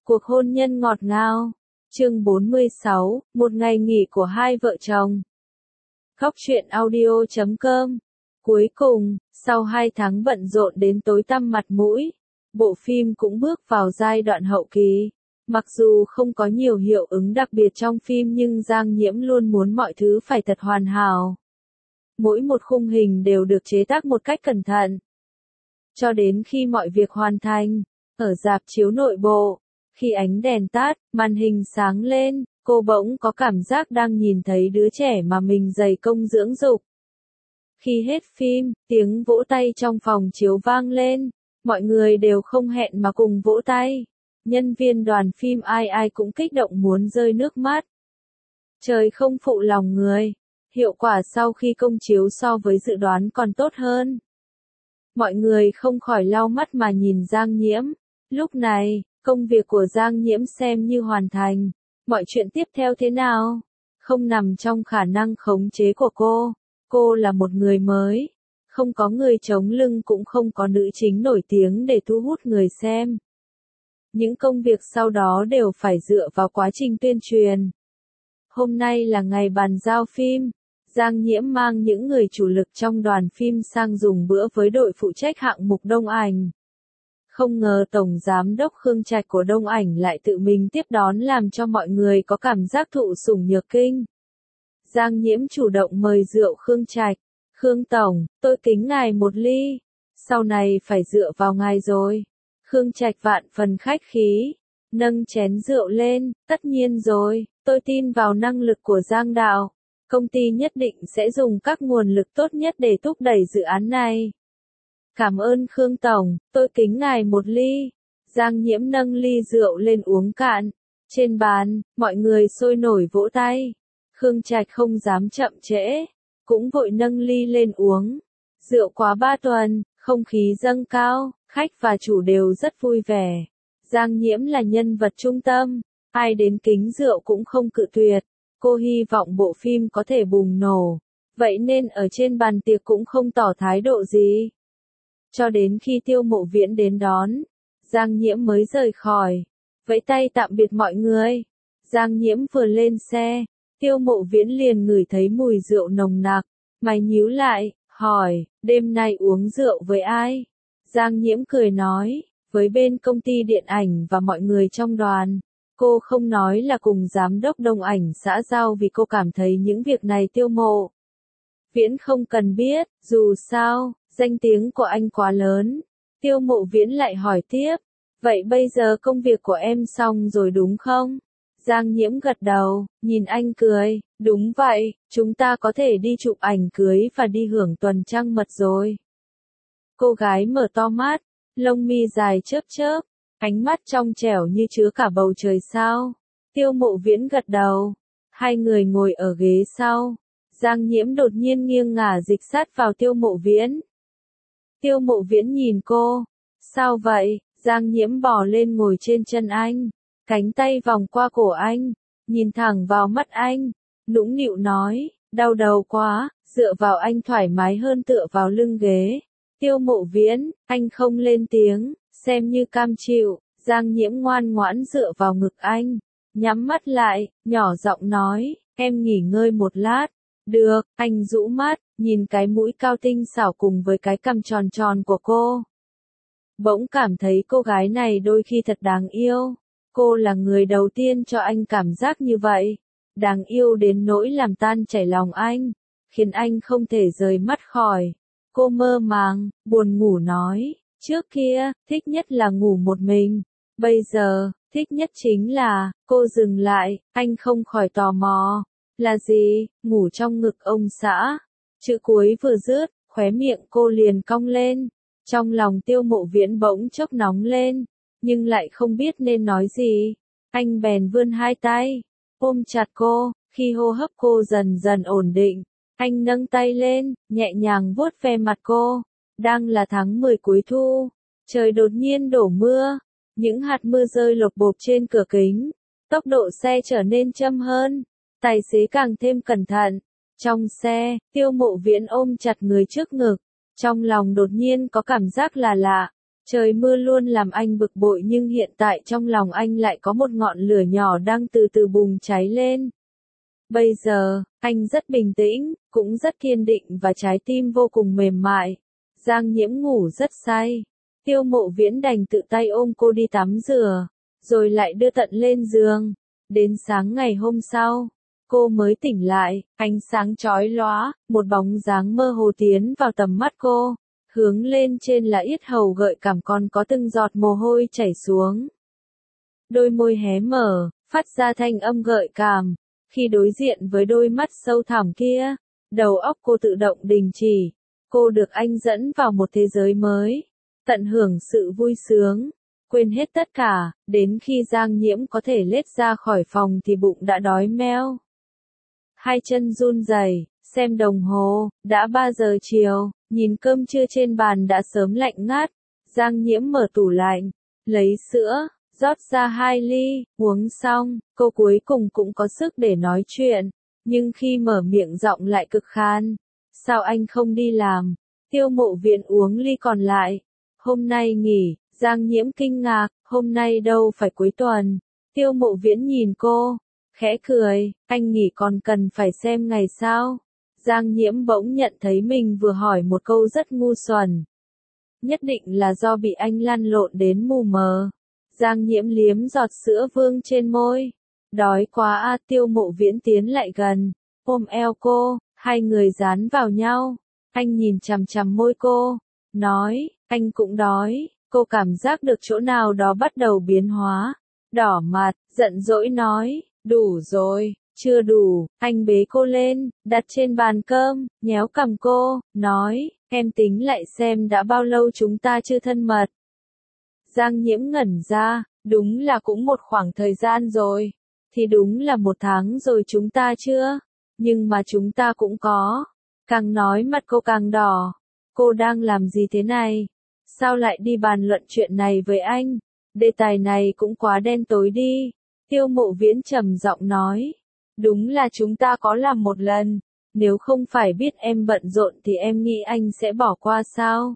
Cuộc hôn nhân ngọt ngào. Chương 46, một ngày nghỉ của hai vợ chồng. Khóc chuyện audio.com. Cuối cùng, sau 2 tháng bận rộn đến tối tăm mặt mũi, bộ phim cũng bước vào giai đoạn hậu kỳ. Mặc dù không có nhiều hiệu ứng đặc biệt trong phim nhưng Giang Nhiễm luôn muốn mọi thứ phải thật hoàn hảo. Mỗi một khung hình đều được chế tác một cách cẩn thận. Cho đến khi mọi việc hoàn thành, ở rạp chiếu nội bộ, khi ánh đèn tắt, màn hình sáng lên, cô bỗng có cảm giác đang nhìn thấy đứa trẻ mà mình dày công dưỡng dục. Khi hết phim, tiếng vỗ tay trong phòng chiếu vang lên, mọi người đều không hẹn mà cùng vỗ tay. Nhân viên đoàn phim ai ai cũng kích động muốn rơi nước mắt. Trời không phụ lòng người, hiệu quả sau khi công chiếu so với dự đoán còn tốt hơn. Mọi người không khỏi lau mắt mà nhìn Giang Nhiễm. Lúc này, công việc của Giang Nhiễm xem như hoàn thành. Mọi chuyện tiếp theo thế nào? Không nằm trong khả năng khống chế của cô. Cô là một người mới. Không có người chống lưng cũng không có nữ chính nổi tiếng để thu hút người xem. Những công việc sau đó đều phải dựa vào quá trình tuyên truyền. Hôm nay là ngày bàn giao phim. Giang Nhiễm mang những người chủ lực trong đoàn phim sang dùng bữa với đội phụ trách hạng mục đông ảnh. Không ngờ Tổng Giám đốc Khương Trạch của Đông Ảnh lại tự mình tiếp đón làm cho mọi người có cảm giác thụ sủng nhược kinh. Giang Nhiễm chủ động mời rượu Khương Trạch. Khương Tổng, tôi kính ngài một ly. Sau này phải dựa vào ngài rồi. Khương Trạch vạn phần khách khí. Nâng chén rượu lên, tất nhiên rồi, tôi tin vào năng lực của Giang đạo. Công ty nhất định sẽ dùng các nguồn lực tốt nhất để thúc đẩy dự án này. Cảm ơn Khương Tổng, tôi kính ngài một ly. Giang Nhiễm nâng ly rượu lên uống cạn. Trên bàn, mọi người sôi nổi vỗ tay. Khương Trạch không dám chậm trễ, cũng vội nâng ly lên uống. Rượu quá 3 tuần, không khí dâng cao, khách và chủ đều rất vui vẻ. Giang Nhiễm là nhân vật trung tâm, ai đến kính rượu cũng không cự tuyệt. Cô hy vọng bộ phim có thể bùng nổ, vậy nên ở trên bàn tiệc cũng không tỏ thái độ gì. Cho đến khi Tiêu Mộ Viễn đến đón, Giang Nhiễm mới rời khỏi, vẫy tay tạm biệt mọi người. Giang Nhiễm vừa lên xe, Tiêu Mộ Viễn liền ngửi thấy mùi rượu nồng nặc, mày nhíu lại, hỏi, đêm nay uống rượu với ai? Giang Nhiễm cười nói, với bên công ty điện ảnh và mọi người trong đoàn. Cô không nói là cùng giám đốc Đông Ảnh xã giao vì cô cảm thấy những việc này Tiêu Mộ Viễn không cần biết, dù sao, danh tiếng của anh quá lớn. Tiêu Mộ Viễn lại hỏi tiếp, vậy bây giờ công việc của em xong rồi đúng không? Giang Nhiễm gật đầu, nhìn anh cười, đúng vậy, chúng ta có thể đi chụp ảnh cưới và đi hưởng tuần trăng mật rồi. Cô gái mở to mắt, lông mi dài chớp chớp, ánh mắt trong trẻo như chứa cả bầu trời sao. Tiêu Mộ Viễn gật đầu. Hai người ngồi ở ghế sau. Giang Nhiễm đột nhiên nghiêng ngả dịch sát vào Tiêu Mộ Viễn. Tiêu Mộ Viễn nhìn cô. Sao vậy? Giang Nhiễm bò lên ngồi trên chân anh. Cánh tay vòng qua cổ anh. Nhìn thẳng vào mắt anh. Nũng nịu nói, đau đầu quá, dựa vào anh thoải mái hơn tựa vào lưng ghế. Tiêu Mộ Viễn, anh không lên tiếng. Xem như cam chịu, Giang Nhiễm ngoan ngoãn dựa vào ngực anh, nhắm mắt lại, nhỏ giọng nói, em nghỉ ngơi một lát. Được, anh rũ mắt, nhìn cái mũi cao tinh xảo cùng với cái cằm tròn tròn của cô. Bỗng cảm thấy cô gái này đôi khi thật đáng yêu. Cô là người đầu tiên cho anh cảm giác như vậy. Đáng yêu đến nỗi làm tan chảy lòng anh, khiến anh không thể rời mắt khỏi. Cô mơ màng, buồn ngủ nói. Trước kia, thích nhất là ngủ một mình. Bây giờ, thích nhất chính là, cô dừng lại, anh không khỏi tò mò. Là gì? Ngủ trong ngực ông xã. Chữ cuối vừa dứt, khóe miệng cô liền cong lên. Trong lòng Tiêu Mộ Viễn bỗng chốc nóng lên, nhưng lại không biết nên nói gì. Anh bèn vươn hai tay, ôm chặt cô, khi hô hấp cô dần dần ổn định. Anh nâng tay lên, nhẹ nhàng vuốt ve mặt cô. Đang là tháng 10 cuối thu, trời đột nhiên đổ mưa, những hạt mưa rơi lộp bộp trên cửa kính, tốc độ xe trở nên chậm hơn, tài xế càng thêm cẩn thận. Trong xe, Tiêu Mộ Viễn ôm chặt người trước ngực, trong lòng đột nhiên có cảm giác là lạ, Trời mưa luôn làm anh bực bội nhưng hiện tại trong lòng anh lại có một ngọn lửa nhỏ đang từ từ bùng cháy lên. Bây giờ, anh rất bình tĩnh, cũng rất kiên định và trái tim vô cùng mềm mại. Giang Nhiễm ngủ rất say. Tiêu Mộ Viễn đành tự tay ôm cô đi tắm rửa, rồi lại đưa tận lên giường. Đến sáng ngày hôm sau, cô mới tỉnh lại, ánh sáng chói lóa, một bóng dáng mơ hồ tiến vào tầm mắt cô. Hướng lên trên là yết hầu gợi cảm còn có từng giọt mồ hôi chảy xuống. Đôi môi hé mở, phát ra thanh âm gợi cảm. Khi đối diện với đôi mắt sâu thẳm kia, đầu óc cô tự động đình chỉ. Cô được anh dẫn vào một thế giới mới, tận hưởng sự vui sướng, quên hết tất cả, đến khi Giang Nhiễm có thể lết ra khỏi phòng thì bụng đã đói meo. Hai chân run rẩy, xem đồng hồ, đã 3 giờ chiều, nhìn cơm trưa trên bàn đã sớm lạnh ngắt. Giang Nhiễm mở tủ lạnh, lấy sữa, rót ra 2 ly, uống xong, cô cuối cùng cũng có sức để nói chuyện, nhưng khi mở miệng giọng lại cực khan. Sao anh không đi làm? Tiêu Mộ Viễn uống ly còn lại. Hôm nay nghỉ, Giang Nhiễm kinh ngạc, hôm nay đâu phải cuối tuần. Tiêu Mộ Viễn nhìn cô, khẽ cười, anh nghỉ còn cần phải xem ngày sao? Giang Nhiễm bỗng nhận thấy mình vừa hỏi một câu rất ngu xuẩn. Nhất định là do bị anh lăn lộn đến mù mờ. Giang Nhiễm liếm giọt sữa vương trên môi. Đói quá à, Tiêu Mộ Viễn tiến lại gần, ôm eo cô, hai người dán vào nhau. Anh nhìn chằm chằm môi cô, nói, anh cũng đói. Cô cảm giác được chỗ nào đó bắt đầu biến hóa. Đỏ mặt, giận dỗi nói, đủ rồi. Chưa đủ, anh bế cô lên, đặt trên bàn cơm, nhéo cằm cô, nói, em tính lại xem đã bao lâu chúng ta chưa thân mật. Giang Nhiễm ngẩn ra, đúng là cũng một khoảng thời gian rồi. Thì đúng là 1 tháng rồi chúng ta chưa? Nhưng mà chúng ta cũng có. Càng nói mặt cô càng đỏ. Cô đang làm gì thế này? Sao lại đi bàn luận chuyện này với anh? Đề tài này cũng quá đen tối đi. Tiêu Mộ Viễn trầm giọng nói. Đúng là chúng ta có làm một lần. Nếu không phải biết em bận rộn thì em nghĩ anh sẽ bỏ qua sao?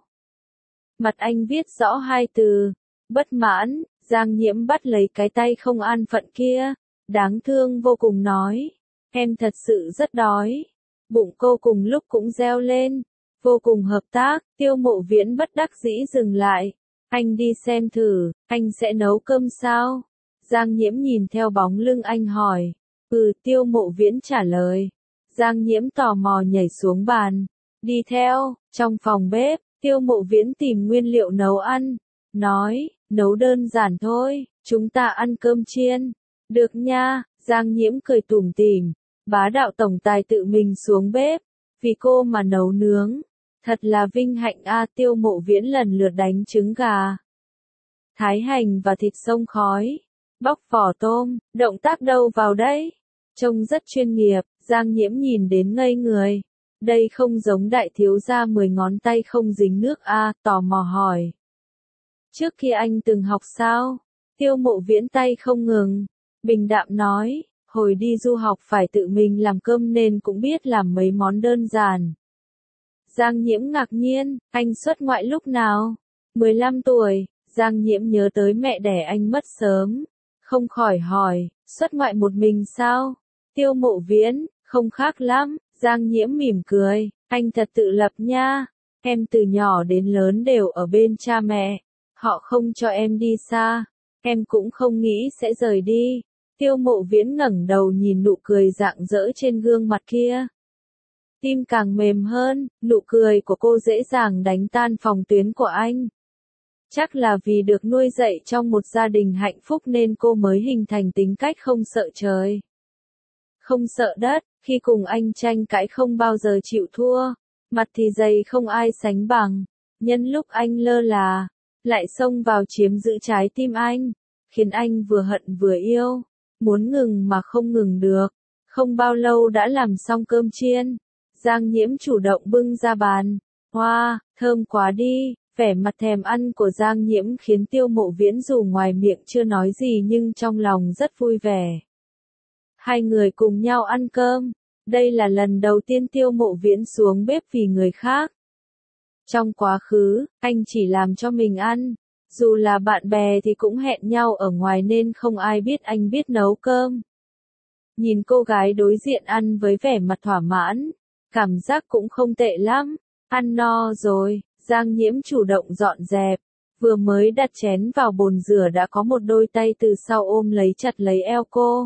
Mặt anh viết rõ 2 từ. Bất mãn. Giang Nhiễm bắt lấy cái tay không an phận kia. Đáng thương vô cùng nói. Em thật sự rất đói. Bụng cô cùng lúc cũng reo lên. Vô cùng hợp tác. Tiêu Mộ Viễn bất đắc dĩ dừng lại. Anh đi xem thử, anh sẽ nấu cơm sao? Giang Nhiễm nhìn theo bóng lưng anh hỏi. Tiêu Mộ Viễn trả lời. Giang Nhiễm tò mò nhảy xuống bàn. Đi theo, trong phòng bếp, Tiêu Mộ Viễn tìm nguyên liệu nấu ăn. Nói, nấu đơn giản thôi, chúng ta ăn cơm chiên. Được nha, Giang Nhiễm cười tủm tỉm. Bá đạo tổng tài tự mình xuống bếp. Vì cô mà nấu nướng. Thật là vinh hạnh a. Tiêu Mộ Viễn lần lượt đánh trứng gà, thái hành và thịt xông khói, bóc vỏ tôm, động tác đâu vào đấy. Trông rất chuyên nghiệp, Giang Nhiễm nhìn đến ngây người. Đây không giống đại thiếu gia 10 ngón tay không dính nước a. Tò mò hỏi. Trước kia anh từng học sao? Tiêu Mộ Viễn tay không ngừng, bình đạm nói, hồi đi du học phải tự mình làm cơm nên cũng biết làm mấy món đơn giản. Giang Nhiễm ngạc nhiên, anh xuất ngoại lúc nào? 15 tuổi, Giang Nhiễm nhớ tới mẹ đẻ anh mất sớm. Không khỏi hỏi, xuất ngoại một mình sao? Tiêu Mộ Viễn, không khác lắm. Giang Nhiễm mỉm cười, anh thật tự lập nha. Em từ nhỏ đến lớn đều ở bên cha mẹ. Họ không cho em đi xa. Em cũng không nghĩ sẽ rời đi. Tiêu Mộ Viễn ngẩng đầu nhìn nụ cười rạng rỡ trên gương mặt kia. Tim càng mềm hơn, nụ cười của cô dễ dàng đánh tan phòng tuyến của anh. Chắc là vì được nuôi dạy trong một gia đình hạnh phúc nên cô mới hình thành tính cách không sợ trời, không sợ đất, khi cùng anh tranh cãi không bao giờ chịu thua, mặt thì dày không ai sánh bằng. Nhân lúc anh lơ là, lại xông vào chiếm giữ trái tim anh, khiến anh vừa hận vừa yêu, muốn ngừng mà không ngừng được. Không bao lâu đã làm xong cơm chiên. Giang Nhiễm chủ động bưng ra bàn. Wow, thơm quá đi. Vẻ mặt thèm ăn của Giang Nhiễm khiến Tiêu Mộ Viễn dù ngoài miệng chưa nói gì nhưng trong lòng rất vui vẻ. Hai người cùng nhau ăn cơm. Đây là lần đầu tiên Tiêu Mộ Viễn xuống bếp vì người khác. Trong quá khứ, anh chỉ làm cho mình ăn, Dù là bạn bè thì cũng hẹn nhau ở ngoài nên không ai biết anh biết nấu cơm. Nhìn cô gái đối diện ăn với vẻ mặt thỏa mãn, cảm giác cũng không tệ lắm. Ăn no rồi, Giang Nhiễm chủ động dọn dẹp. Vừa mới đặt chén vào bồn rửa đã có một đôi tay từ sau ôm lấy chặt lấy eo cô.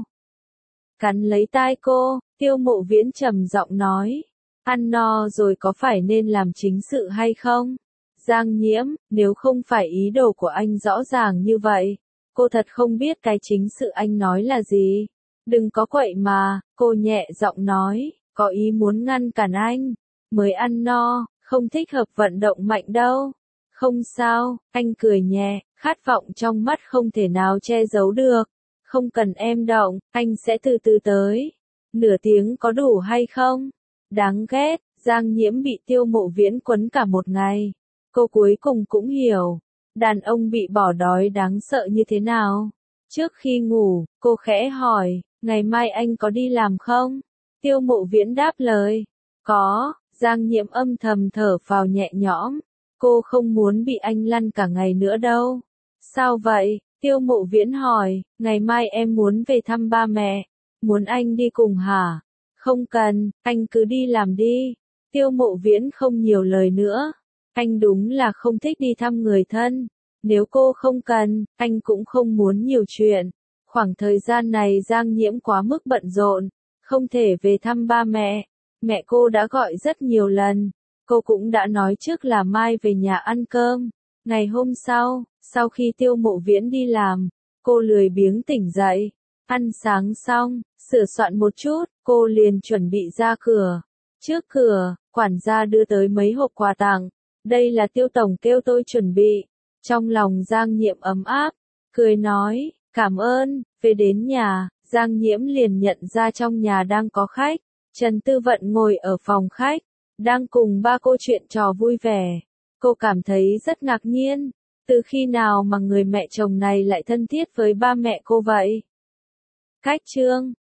Cắn lấy tai cô, Tiêu Mộ Viễn trầm giọng nói. Ăn no rồi có phải nên làm chính sự hay không? Giang Nhiễm, nếu không phải ý đồ của anh rõ ràng như vậy, cô thật không biết cái chính sự anh nói là gì. Đừng có quậy mà, cô nhẹ giọng nói, có ý muốn ngăn cản anh. Mới ăn no, không thích hợp vận động mạnh đâu. Không sao, anh cười nhẹ, khát vọng trong mắt không thể nào che giấu được. Không cần em động, anh sẽ từ từ tới. Nửa tiếng có đủ hay không? Đáng ghét, Giang Nhiễm bị Tiêu Mộ Viễn quấn cả một ngày. Cô cuối cùng cũng hiểu, đàn ông bị bỏ đói đáng sợ như thế nào. Trước khi ngủ, cô khẽ hỏi, ngày mai anh có đi làm không? Tiêu Mộ Viễn đáp lời, có. Giang Nhiễm âm thầm thở phào nhẹ nhõm. Cô không muốn bị anh lăn cả ngày nữa đâu. Sao vậy? Tiêu Mộ Viễn hỏi, ngày mai em muốn về thăm ba mẹ. Muốn anh đi cùng hả? Không cần, anh cứ đi làm đi. Tiêu Mộ Viễn không nhiều lời nữa. Anh đúng là không thích đi thăm người thân. Nếu cô không cần, anh cũng không muốn nhiều chuyện. Khoảng thời gian này Giang Nhiễm quá mức bận rộn, không thể về thăm ba mẹ. Mẹ cô đã gọi rất nhiều lần. Cô cũng đã nói trước là mai về nhà ăn cơm. Ngày hôm sau khi Tiêu Mộ Viễn đi làm, cô lười biếng tỉnh dậy. Ăn sáng xong, sửa soạn một chút, cô liền chuẩn bị ra cửa. Trước cửa, quản gia đưa tới mấy hộp quà tặng. Đây là Tiêu tổng kêu tôi chuẩn bị. Trong lòng Giang Nhiễm ấm áp, cười nói, cảm ơn. Về đến nhà, Giang Nhiễm liền nhận ra trong nhà đang có khách. Trần Tư Vận ngồi ở phòng khách, đang cùng ba cô chuyện trò vui vẻ. Cô cảm thấy rất ngạc nhiên, từ khi nào mà người mẹ chồng này lại thân thiết với ba mẹ cô vậy? Cách chương